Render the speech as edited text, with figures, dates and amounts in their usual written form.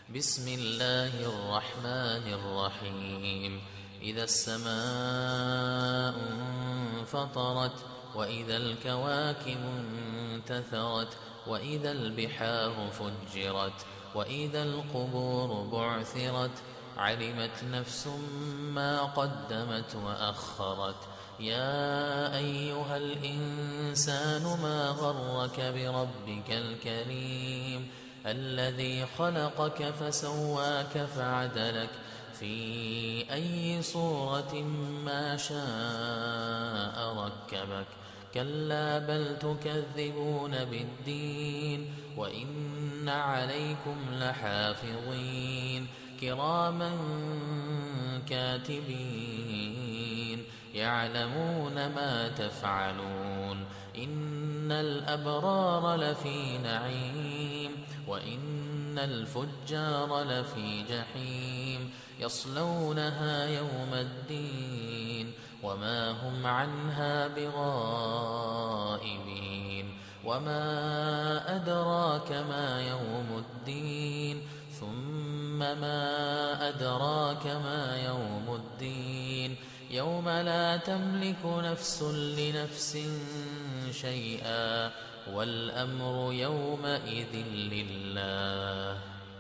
بسم الله الرحمن الرحيم إذا السماء انفطرت وإذا الكواكب انتثرت وإذا البحار فجرت وإذا القبور بعثرت علمت نفس ما قدمت وأخرت يا أيها الإنسان ما غرك بربك الكريم الذي خلقك فسواك فعدلك في أي صورة ما شاء ركبك كلا بل تكذبون بالدين وإن عليكم لحافظين كراما كاتبين يعلمون ما تفعلون إن الأبرار لفي نعيم وإن الفجار لفي جحيم يصلونها يوم الدين وما هم عنها بغائبين وما أدراك ما يوم الدين ثم ما أدراك ما يوم الدين يوم لا تملك نفس لنفس شيئا والأمر يومئذ لله